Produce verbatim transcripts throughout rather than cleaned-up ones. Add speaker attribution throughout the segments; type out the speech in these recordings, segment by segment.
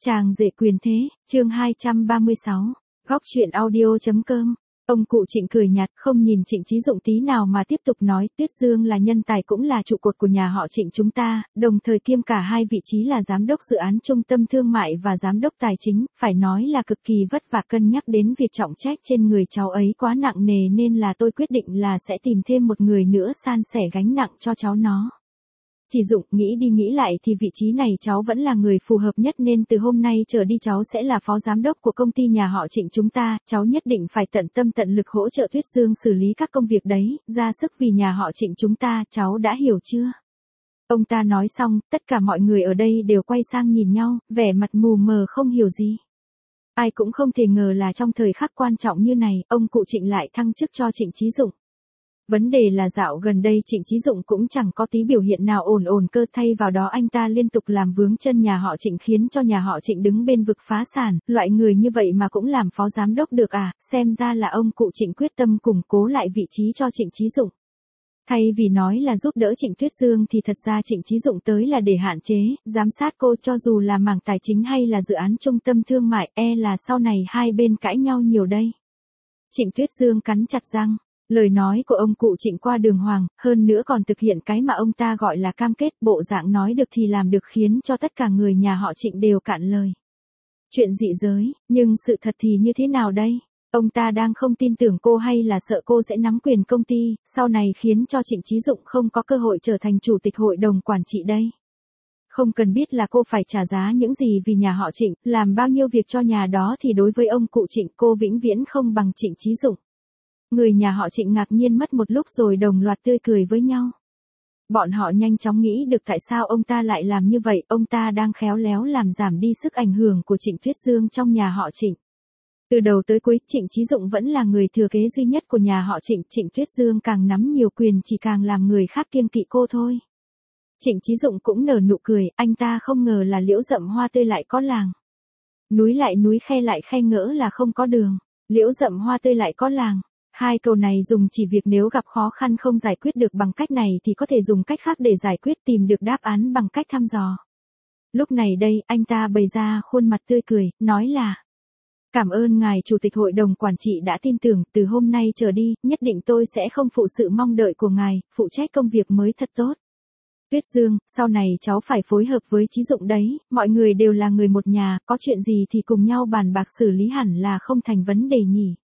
Speaker 1: Chàng rể quyền thế, chương hai trăm ba mươi sáu, góc chuyện audio.com. Ông cụ Trịnh cười nhạt, không nhìn Trịnh Chí Dụng tí nào mà tiếp tục nói, Tuyết Dương là nhân tài cũng là trụ cột của nhà họ Trịnh chúng ta, đồng thời kiêm cả hai vị trí là giám đốc dự án trung tâm thương mại và giám đốc tài chính, phải nói là cực kỳ vất vả, cân nhắc đến việc trọng trách trên người cháu ấy quá nặng nề nên là tôi quyết định là sẽ tìm thêm một người nữa san sẻ gánh nặng cho cháu nó. Chỉ Dụng, nghĩ đi nghĩ lại thì vị trí này cháu vẫn là người phù hợp nhất nên từ hôm nay trở đi cháu sẽ là phó giám đốc của công ty nhà họ Trịnh chúng ta, cháu nhất định phải tận tâm tận lực hỗ trợ Tuyết Dương xử lý các công việc đấy, ra sức vì nhà họ Trịnh chúng ta, cháu đã hiểu chưa? Ông ta nói xong, tất cả mọi người ở đây đều quay sang nhìn nhau, vẻ mặt mù mờ không hiểu gì. Ai cũng không thể ngờ là trong thời khắc quan trọng như này, ông cụ Trịnh lại thăng chức cho Trịnh Chí Dụng. Vấn đề là dạo gần đây Trịnh Chí Dụng cũng chẳng có tí biểu hiện nào ổn ổn cơ, thay vào đó anh ta liên tục làm vướng chân nhà họ Trịnh khiến cho nhà họ Trịnh đứng bên vực phá sản, loại người như vậy mà cũng làm phó giám đốc được à, xem ra là ông cụ Trịnh quyết tâm củng cố lại vị trí cho Trịnh Chí Dụng. Thay vì nói là giúp đỡ Trịnh Tuyết Dương thì thật ra Trịnh Chí Dụng tới là để hạn chế, giám sát cô, cho dù là mảng tài chính hay là dự án trung tâm thương mại, e là sau này hai bên cãi nhau nhiều đây. Trịnh Tuyết Dương cắn chặt răng. Lời nói của ông cụ Trịnh qua đường hoàng, hơn nữa còn thực hiện cái mà ông ta gọi là cam kết, bộ dạng nói được thì làm được khiến cho tất cả người nhà họ Trịnh đều cạn lời. Chuyện dị giới, nhưng sự thật thì như thế nào đây? Ông ta đang không tin tưởng cô hay là sợ cô sẽ nắm quyền công ty, sau này khiến cho Trịnh Chí Dụng không có cơ hội trở thành chủ tịch hội đồng quản trị đây? Không cần biết là cô phải trả giá những gì vì nhà họ Trịnh, làm bao nhiêu việc cho nhà đó thì đối với ông cụ Trịnh cô vĩnh viễn không bằng Trịnh Chí Dụng. Người nhà họ Trịnh ngạc nhiên mất một lúc rồi đồng loạt tươi cười với nhau. Bọn họ nhanh chóng nghĩ được tại sao ông ta lại làm như vậy, ông ta đang khéo léo làm giảm đi sức ảnh hưởng của Trịnh Tuyết Dương trong nhà họ Trịnh. Từ đầu tới cuối, Trịnh Chí Dụng vẫn là người thừa kế duy nhất của nhà họ Trịnh, Trịnh Tuyết Dương càng nắm nhiều quyền chỉ càng làm người khác kiêng kỵ cô thôi. Trịnh Chí Dụng cũng nở nụ cười, anh ta không ngờ là liễu rậm hoa tươi lại có làng. Núi lại núi, khe lại khe, ngỡ là không có đường, liễu rậm hoa tươi lại có làng. Hai câu này dùng chỉ việc nếu gặp khó khăn không giải quyết được bằng cách này thì có thể dùng cách khác để giải quyết, tìm được đáp án bằng cách thăm dò. Lúc này đây, anh ta bày ra khuôn mặt tươi cười, nói là: Cảm ơn ngài chủ tịch hội đồng quản trị đã tin tưởng, từ hôm nay trở đi, nhất định tôi sẽ không phụ sự mong đợi của ngài, phụ trách công việc mới thật tốt. Tuyết Dương, sau này cháu phải phối hợp với Chí Dụng đấy, mọi người đều là người một nhà, có chuyện gì thì cùng nhau bàn bạc xử lý hẳn là không thành vấn đề nhỉ.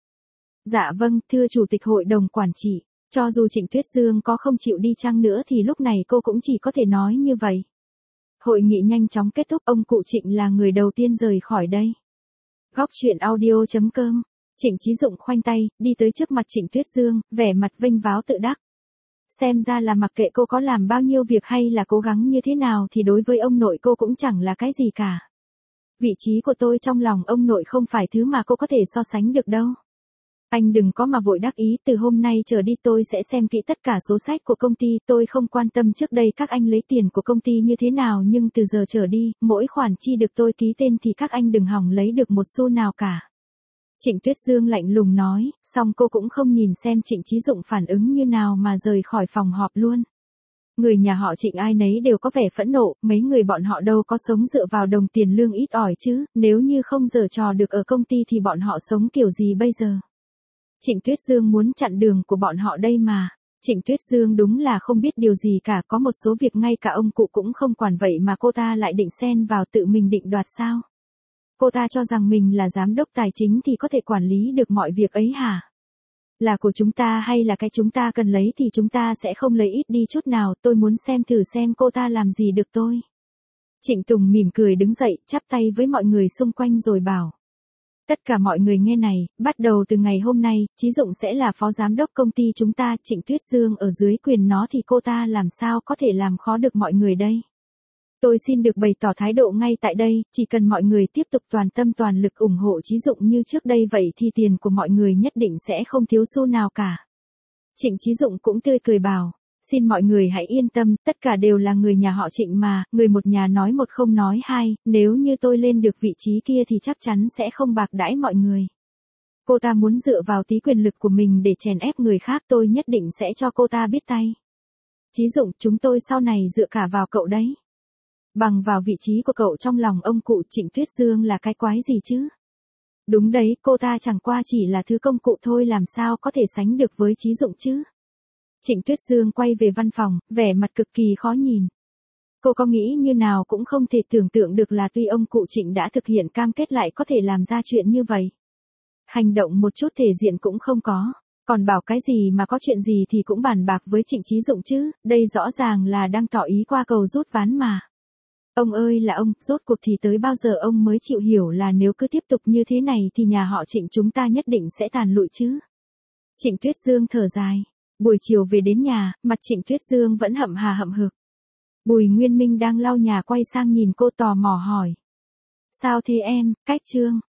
Speaker 1: Dạ vâng, thưa chủ tịch hội đồng quản trị, cho dù Trịnh Tuyết Dương có không chịu đi chăng nữa thì lúc này cô cũng chỉ có thể nói như vậy. Hội nghị nhanh chóng kết thúc, ông cụ Trịnh là người đầu tiên rời khỏi đây. Góc chuyện audio.com. Trịnh Chí Dụng khoanh tay, đi tới trước mặt Trịnh Tuyết Dương, vẻ mặt vênh váo tự đắc. Xem ra là mặc kệ cô có làm bao nhiêu việc hay là cố gắng như thế nào thì đối với ông nội cô cũng chẳng là cái gì cả. Vị trí của tôi trong lòng ông nội không phải thứ mà cô có thể so sánh được đâu. Anh đừng có mà vội đắc ý, từ hôm nay trở đi tôi sẽ xem kỹ tất cả số sách của công ty, tôi không quan tâm trước đây các anh lấy tiền của công ty như thế nào nhưng từ giờ trở đi, mỗi khoản chi được tôi ký tên thì các anh đừng hòng lấy được một xu nào cả. Trịnh Tuyết Dương lạnh lùng nói, xong cô cũng không nhìn xem Trịnh Chí Dụng phản ứng như nào mà rời khỏi phòng họp luôn. Người nhà họ Trịnh ai nấy đều có vẻ phẫn nộ, mấy người bọn họ đâu có sống dựa vào đồng tiền lương ít ỏi chứ, nếu như không giở trò được ở công ty thì bọn họ sống kiểu gì bây giờ. Trịnh Tuyết Dương muốn chặn đường của bọn họ đây mà. Trịnh Tuyết Dương đúng là không biết điều gì cả, có một số việc ngay cả ông cụ cũng không quản vậy mà cô ta lại định xen vào, tự mình định đoạt sao? Cô ta cho rằng mình là giám đốc tài chính thì có thể quản lý được mọi việc ấy hả? Là của chúng ta hay là cái chúng ta cần lấy thì chúng ta sẽ không lấy ít đi chút nào, tôi muốn xem thử xem cô ta làm gì được tôi. Trịnh Tùng mỉm cười đứng dậy, chắp tay với mọi người xung quanh rồi bảo. Tất cả mọi người nghe này, bắt đầu từ ngày hôm nay, Chí Dụng sẽ là phó giám đốc công ty chúng ta, Trịnh Tuyết Dương ở dưới quyền nó thì cô ta làm sao có thể làm khó được mọi người đây. Tôi xin được bày tỏ thái độ ngay tại đây, chỉ cần mọi người tiếp tục toàn tâm toàn lực ủng hộ Chí Dụng như trước đây vậy thì tiền của mọi người nhất định sẽ không thiếu xu nào cả. Trịnh Chí Dụng cũng tươi cười bảo. Xin mọi người hãy yên tâm, tất cả đều là người nhà họ Trịnh mà, người một nhà nói một không nói hai, nếu như tôi lên được vị trí kia thì chắc chắn sẽ không bạc đãi mọi người. Cô ta muốn dựa vào tí quyền lực của mình để chèn ép người khác, tôi nhất định sẽ cho cô ta biết tay. Chí Dụng, chúng tôi sau này dựa cả vào cậu đấy. Bằng vào vị trí của cậu trong lòng ông cụ, Trịnh Tuyết Dương là cái quái gì chứ? Đúng đấy, cô ta chẳng qua chỉ là thứ công cụ thôi, làm sao có thể sánh được với Chí Dụng chứ? Trịnh Tuyết Dương quay về văn phòng, vẻ mặt cực kỳ khó nhìn. Cô có nghĩ như nào cũng không thể tưởng tượng được là tuy ông cụ Trịnh đã thực hiện cam kết lại có thể làm ra chuyện như vậy. Hành động một chút thể diện cũng không có, còn bảo cái gì mà có chuyện gì thì cũng bàn bạc với Trịnh Chí Dụng chứ, đây rõ ràng là đang tỏ ý qua cầu rút ván mà. Ông ơi là ông, rốt cuộc thì tới bao giờ ông mới chịu hiểu là nếu cứ tiếp tục như thế này thì nhà họ Trịnh chúng ta nhất định sẽ tàn lụi chứ? Trịnh Tuyết Dương thở dài. Buổi chiều về đến nhà, mặt Trịnh Tuyết Dương vẫn hậm hà hậm hực. Bùi Nguyên Minh đang lau nhà quay sang nhìn cô tò mò hỏi. Sao thế em, Cách Trương?